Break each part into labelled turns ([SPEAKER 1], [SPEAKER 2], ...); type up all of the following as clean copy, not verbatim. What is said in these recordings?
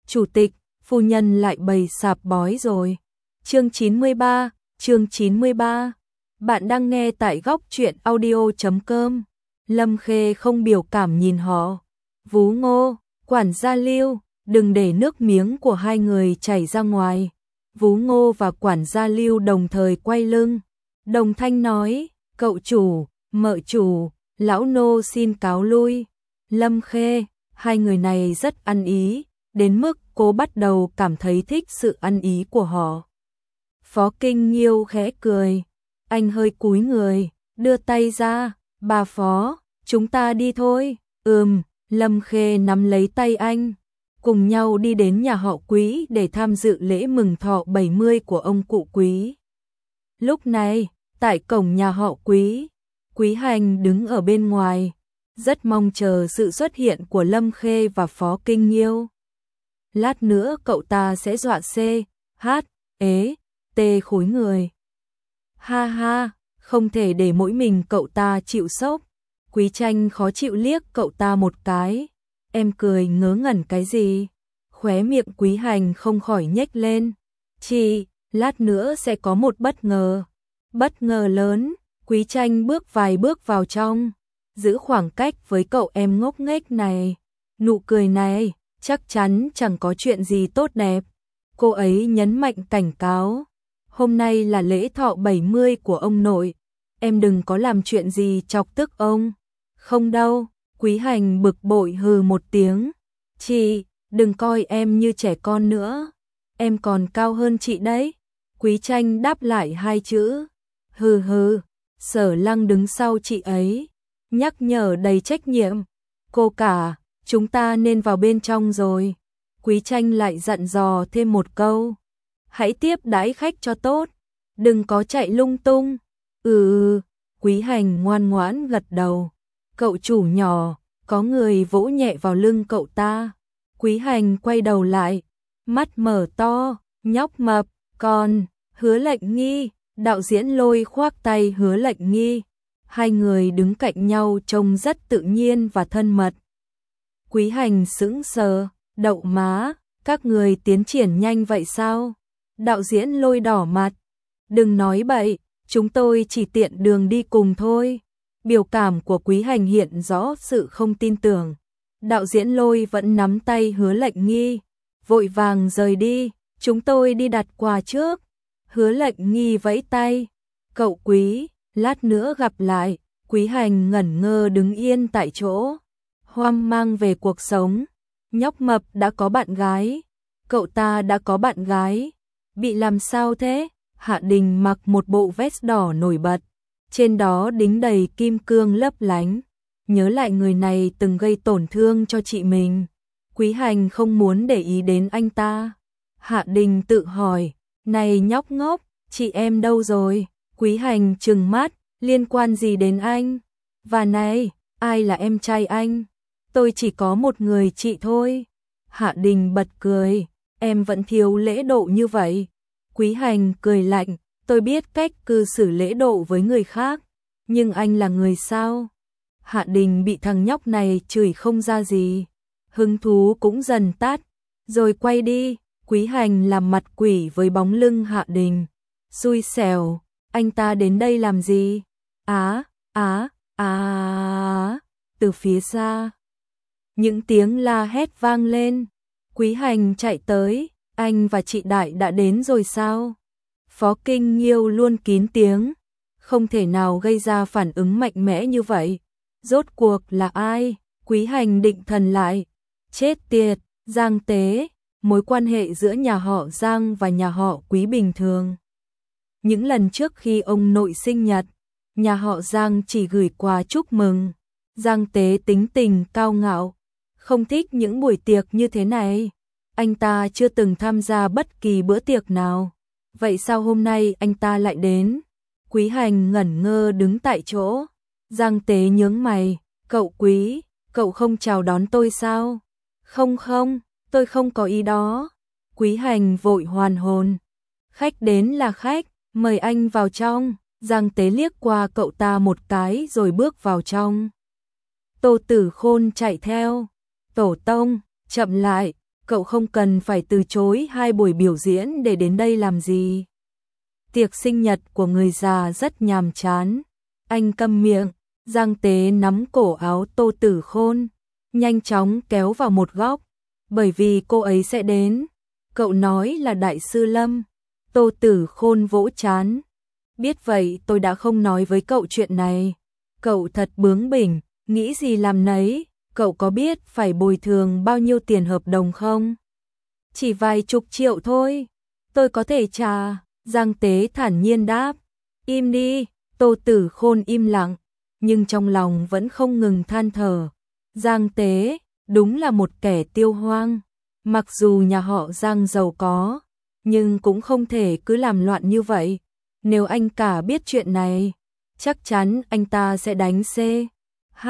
[SPEAKER 1] chủ tịch, phu nhân lại bày sạp bói rồi. Chương 93. Bạn đang nghe tại góc truyện audio.com. Lâm Khê không biểu cảm nhìn họ. Vú Ngô, quản gia Lưu, đừng để nước miếng của hai người chảy ra ngoài. Vú Ngô và quản gia Lưu đồng thời quay lưng. Đồng thanh nói, cậu chủ, mợ chủ, lão nô xin cáo lui. Lâm Khê, hai người này rất ăn ý, đến mức cô bắt đầu cảm thấy thích sự ăn ý của họ. Phó Kinh Nghiêu khẽ cười, anh hơi cúi người, đưa tay ra, bà Phó, chúng ta đi thôi. Lâm Khê nắm lấy tay anh, cùng nhau đi đến nhà họ Quý để tham dự lễ mừng thọ 70 của ông cụ Quý. Lúc này, tại cổng nhà họ Quý, Quý Hành đứng ở bên ngoài, rất mong chờ sự xuất hiện của Lâm Khê và Phó Kinh Nghiêu. Lát nữa cậu ta sẽ dọa tê khối người. Ha ha, không thể để mỗi mình cậu ta chịu sốc. Quý Tranh khó chịu liếc cậu ta một cái. Em cười ngớ ngẩn cái gì? Khóe miệng Quý Hành không khỏi nhếch lên. Chị, lát nữa sẽ có một bất ngờ. Bất ngờ lớn. Quý Tranh bước vài bước vào trong, giữ khoảng cách với cậu em ngốc nghếch này. Nụ cười này chắc chắn chẳng có chuyện gì tốt đẹp. Cô ấy nhấn mạnh cảnh cáo. Hôm nay là lễ thọ 70 của ông nội. Em đừng có làm chuyện gì chọc tức ông. Không đâu. Quý Hành bực bội hừ một tiếng. Chị, đừng coi em như trẻ con nữa. Em còn cao hơn chị đấy. Quý Tranh đáp lại hai chữ. Hừ hừ. Sở Lăng đứng sau chị ấy, nhắc nhở đầy trách nhiệm. Cô cả, chúng ta nên vào bên trong rồi. Quý Tranh lại dặn dò thêm một câu. Hãy tiếp đãi khách cho tốt, đừng có chạy lung tung. Quý Hành ngoan ngoãn gật đầu. Cậu chủ nhỏ, có người vỗ nhẹ vào lưng cậu ta. Quý Hành quay đầu lại, mắt mở to, nhóc mập, còn, Hứa Lệnh Nghi. Đạo diễn Lôi khoác tay Hứa Lệnh Nghi. Hai người đứng cạnh nhau trông rất tự nhiên và thân mật. Quý Hành sững sờ, đậu má, các người tiến triển nhanh vậy sao? Đạo diễn Lôi đỏ mặt. Đừng nói bậy, chúng tôi chỉ tiện đường đi cùng thôi. Biểu cảm của Quý Hành hiện rõ sự không tin tưởng. Đạo diễn Lôi vẫn nắm tay Hứa Lệnh Nghi. Vội vàng rời đi, chúng tôi đi đặt quà trước. Hứa Lệnh Nghi vẫy tay. Cậu Quý, lát nữa gặp lại. Quý Hành ngẩn ngơ đứng yên tại chỗ, hoang mang về cuộc sống. Nhóc mập đã có bạn gái. Cậu ta đã có bạn gái. Bị làm sao thế? Hạ Đình mặc một bộ vest đỏ nổi bật, trên đó đính đầy kim cương lấp lánh. Nhớ lại người này từng gây tổn thương cho chị mình. Quý Hành không muốn để ý đến anh ta. Hạ Đình tự hỏi, này nhóc ngốc, chị em đâu rồi? Quý Hành trừng mắt, liên quan gì đến anh? Và này, ai là em trai anh? Tôi chỉ có một người chị thôi. Hạ Đình bật cười, em vẫn thiếu lễ độ như vậy. Quý Hành cười lạnh, tôi biết cách cư xử lễ độ với người khác, nhưng anh là người sao? Hạ Đình bị thằng nhóc này chửi không ra gì, hứng thú cũng dần tắt, rồi quay đi. Quý Hành làm mặt quỷ với bóng lưng Hạ Đình. Xui xẻo, anh ta đến đây làm gì? Từ phía xa, những tiếng la hét vang lên. Quý Hành chạy tới, anh và chị Đại đã đến rồi sao? Phó Kinh Nghiêu luôn kín tiếng, không thể nào gây ra phản ứng mạnh mẽ như vậy. Rốt cuộc là ai? Quý Hành định thần lại. Chết tiệt, Giang Tế. Mối quan hệ giữa nhà họ Giang và nhà họ Quý bình thường. Những lần trước khi ông nội sinh nhật, nhà họ Giang chỉ gửi quà chúc mừng. Giang Tế tính tình cao ngạo, không thích những buổi tiệc như thế này. Anh ta chưa từng tham gia bất kỳ bữa tiệc nào. Vậy sao hôm nay anh ta lại đến? Quý Hành ngẩn ngơ đứng tại chỗ. Giang Tế nhướng mày, cậu Quý, cậu không chào đón tôi sao? Không, tôi không có ý đó. Quý Hành vội hoàn hồn. Khách đến là khách, mời anh vào trong. Giang Tế liếc qua cậu ta một cái rồi bước vào trong. Tô Tử Khôn chạy theo. Tổ tông, chậm lại. cậu không cần phải từ chối 2 buổi biểu diễn để đến đây làm gì. Tiệc sinh nhật của người già rất nhàm chán. Anh câm miệng. Giang Tế nắm cổ áo Tô Tử Khôn, nhanh chóng kéo vào một góc, bởi vì cô ấy sẽ đến. Cậu nói là Đại sư Lâm. Tô Tử Khôn vỗ trán. Biết vậy tôi đã không nói với cậu chuyện này. Cậu thật bướng bỉnh, nghĩ gì làm nấy. Cậu có biết phải bồi thường bao nhiêu tiền hợp đồng không? Chỉ vài chục triệu thôi. Tôi có thể trả. Giang Tế thản nhiên đáp. Im đi. Tô Tử Khôn im lặng, nhưng trong lòng vẫn không ngừng than thở. Giang Tế, đúng là một kẻ tiêu hoang. Mặc dù nhà họ Giang giàu có, nhưng cũng không thể cứ làm loạn như vậy. Nếu anh cả biết chuyện này, chắc chắn anh ta sẽ đánh C. H.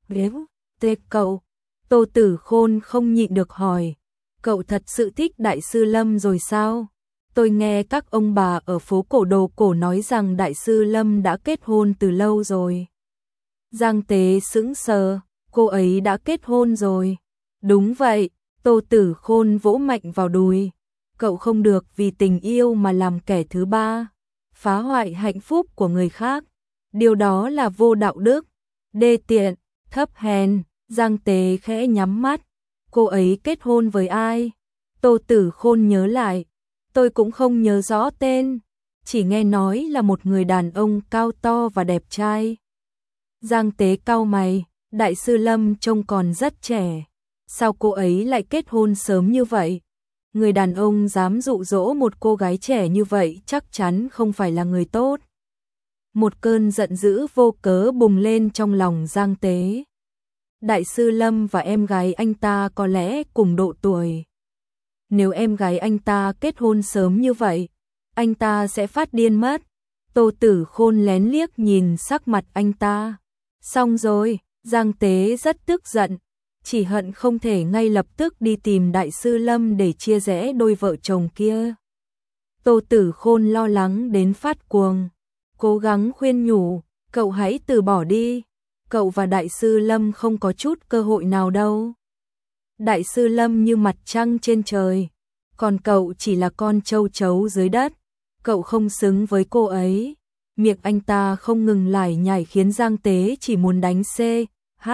[SPEAKER 1] T cậu. Tô Tử Khôn không nhịn được hỏi. Cậu thật sự thích Đại sư Lâm rồi sao? Tôi nghe các ông bà ở phố cổ đồ cổ nói rằng Đại sư Lâm đã kết hôn từ lâu rồi. Giang Tế sững sờ, cô ấy đã kết hôn rồi. Đúng vậy, Tô Tử Khôn vỗ mạnh vào đùi. Cậu không được vì tình yêu mà làm kẻ thứ ba, phá hoại hạnh phúc của người khác. Điều đó là vô đạo đức, đê tiện, thấp hèn. Giang Tế khẽ nhắm mắt. Cô ấy kết hôn với ai? Tô Tử Khôn nhớ lại. Tôi cũng không nhớ rõ tên, chỉ nghe nói là một người đàn ông cao to và đẹp trai. Giang Tế cau mày, Đại sư Lâm trông còn rất trẻ. Sao cô ấy lại kết hôn sớm như vậy? Người đàn ông dám dụ dỗ một cô gái trẻ như vậy chắc chắn không phải là người tốt. Một cơn giận dữ vô cớ bùng lên trong lòng Giang Tế. Đại sư Lâm và em gái anh ta có lẽ cùng độ tuổi. Nếu em gái anh ta kết hôn sớm như vậy, anh ta sẽ phát điên mất. Tô Tử Khôn lén liếc nhìn sắc mặt anh ta. Xong rồi, Giang Tế rất tức giận, chỉ hận không thể ngay lập tức đi tìm Đại sư Lâm để chia rẽ đôi vợ chồng kia. Tô Tử Khôn lo lắng đến phát cuồng, cố gắng khuyên nhủ, cậu hãy từ bỏ đi, cậu và Đại sư Lâm không có chút cơ hội nào đâu. Đại sư Lâm như mặt trăng trên trời, còn cậu chỉ là con châu chấu dưới đất, cậu không xứng với cô ấy. Miệng anh ta không ngừng lải nhải khiến Giang Tế chỉ muốn đánh C, H,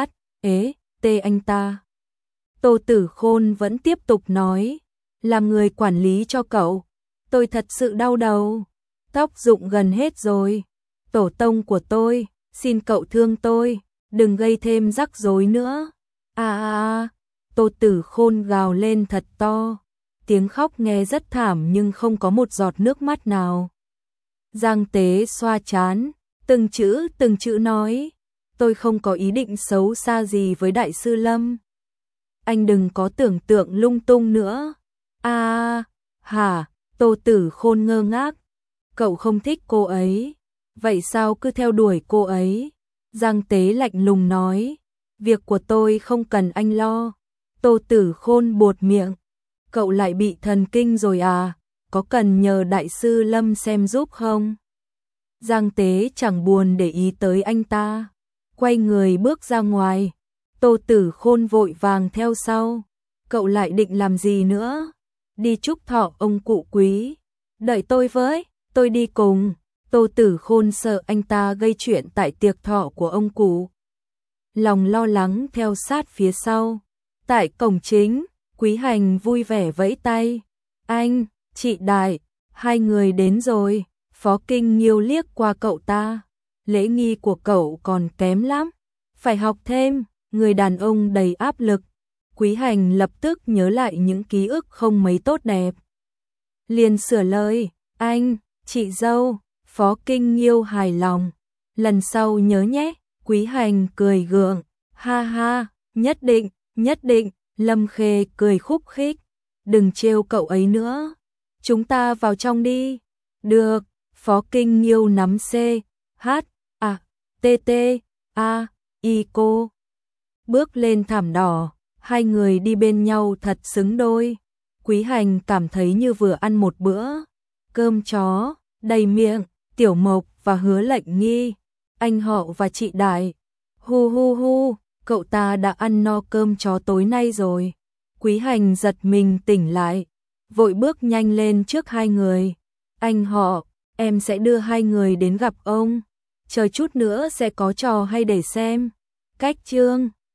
[SPEAKER 1] T anh ta. Tô Tử Khôn vẫn tiếp tục nói, làm người quản lý cho cậu, tôi thật sự đau đầu, tóc rụng gần hết rồi. Tổ tông của tôi, xin cậu thương tôi, đừng gây thêm rắc rối nữa. Tô Tử Khôn gào lên thật to, tiếng khóc nghe rất thảm nhưng không có một giọt nước mắt nào. Giang Tế xoa trán, từng chữ nói, tôi không có ý định xấu xa gì với Đại sư Lâm. Anh đừng có tưởng tượng lung tung nữa. Hả? Tô Tử Khôn ngơ ngác. Cậu không thích cô ấy, vậy sao cứ theo đuổi cô ấy? Giang Tế lạnh lùng nói, việc của tôi không cần anh lo. Tô Tử Khôn buột miệng, cậu lại bị thần kinh rồi à? Có cần nhờ Đại sư Lâm xem giúp không? Giang Tế chẳng buồn để ý tới anh ta, quay người bước ra ngoài. Tô Tử Khôn vội vàng theo sau. Cậu lại định làm gì nữa? Đi chúc thọ ông cụ quý. Đợi tôi với, tôi đi cùng. Tô Tử Khôn sợ anh ta gây chuyện tại tiệc thọ của ông cụ, lòng lo lắng theo sát phía sau. Tại cổng chính, Quý Hành vui vẻ vẫy tay. Anh, chị Đại, hai người đến rồi. Phó Kinh Nghiêu liếc qua cậu ta. Lễ nghi của cậu còn kém lắm, phải học thêm. Người đàn ông đầy áp lực. Quý Hành lập tức nhớ lại những ký ức không mấy tốt đẹp, liền sửa lời. Anh, chị dâu. Phó Kinh Nghiêu hài lòng. Lần sau nhớ nhé. Quý Hành cười gượng. Ha ha, nhất định, nhất định. Lâm Khê cười khúc khích. Đừng trêu cậu ấy nữa. Chúng ta vào trong đi. Được. Phó Kinh Nghiêu nắm C, H, A, T, T, A, I cô. Bước lên thảm đỏ. Hai người đi bên nhau thật xứng đôi. Quý Hành cảm thấy như vừa ăn một bữa cơm chó đầy miệng. Tiểu Mộc và Hứa Lệnh Nghi, anh họ và chị Đại. Hu hu hu, cậu ta đã ăn no cơm chó tối nay rồi. Quý Hành giật mình tỉnh lại, vội bước nhanh lên trước hai người. Anh họ, em sẽ đưa hai người đến gặp ông. Chờ chút nữa sẽ có trò hay để xem. Cách chương